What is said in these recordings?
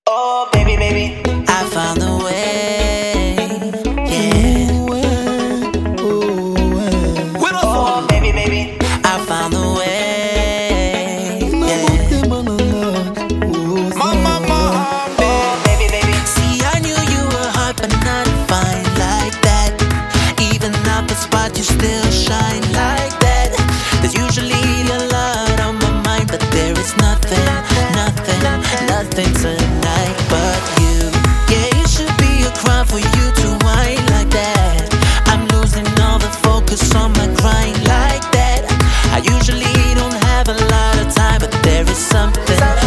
Oh, baby, baby, I found a way, yeah. oh, baby, baby, I found a way, yeah. oh, baby, baby. See, I knew you were hot, but not fine like that. Even at the spot, you still shine like that. There's usually a lot on my mind, but there is nothing tonight but you. Yeah, it should be a crime for you to whine like that. I'm losing all the focus on my grind like that. I usually don't have a lot of time, but there is something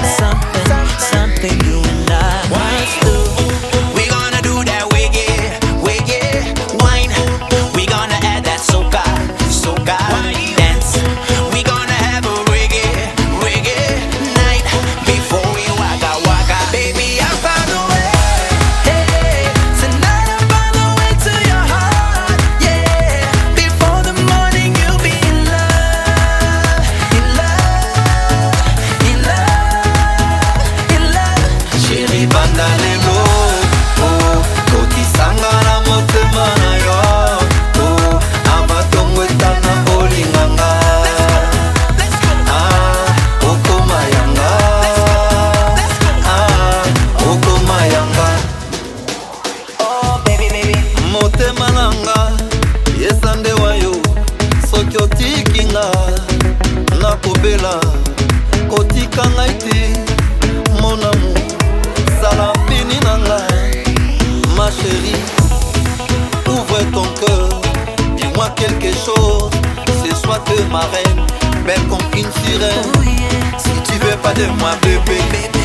you and I must do. We gonna do that wiggy wine. We gonna add that soca dance. We gonna have a reggae night before we waka. Baby, I found a way. Hey, tonight I found a way to your heart, yeah. Before the morning you'll be in love. Chérie banda lelo, oh, kotisanga na motema na yo, oh, amatongo etana olinganga, okoma yanga, okoma yanga. Oh, baby, baby, Motema nanga yesa nde wa yo, soki otikinga nakobela, kotika ngai te mon amour, sala mpini nanga. Ma chérie, ouvre ton cœur, dis-moi quelque chose, ce soir te ma reine, belle comme une sirène. Oh yeah. Si tu veux pas de moi bébé,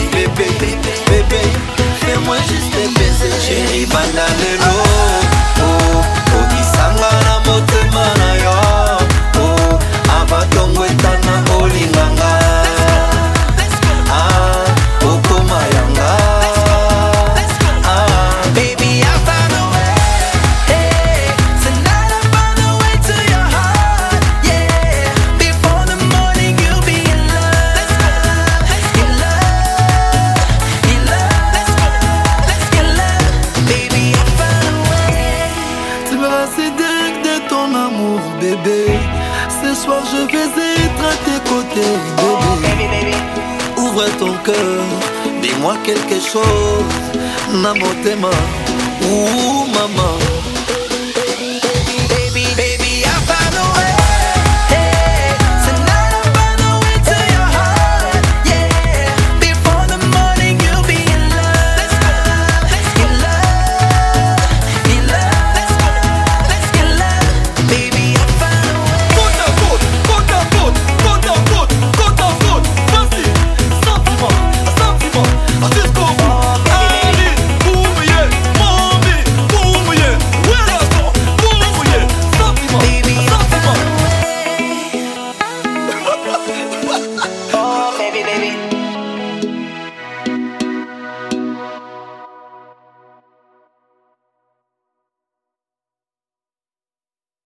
fais-moi juste des baisers. Chérie banda lelo, oh, kotisanga na motema na yo, oh, abatongo etana olinganga, okoma yanga, Baby, I found a way. Hey, tonight I found a way to your heart, yeah. Before the morning you'll be in love. Baby, I found a way. tu me rends si dingue de ton amour bébé. Ce soir je vais être à tes côtés oh, bébé. baby, baby. Ouvre ton cœur, dis-moi quelque chose, na motema, ouh maman. Baby, I found a way. Hey, tonight I found a way to your heart, yeah. Before the morning you'll be in love. Baby, I found a way. Baby, I found a way. Oh, baby, baby.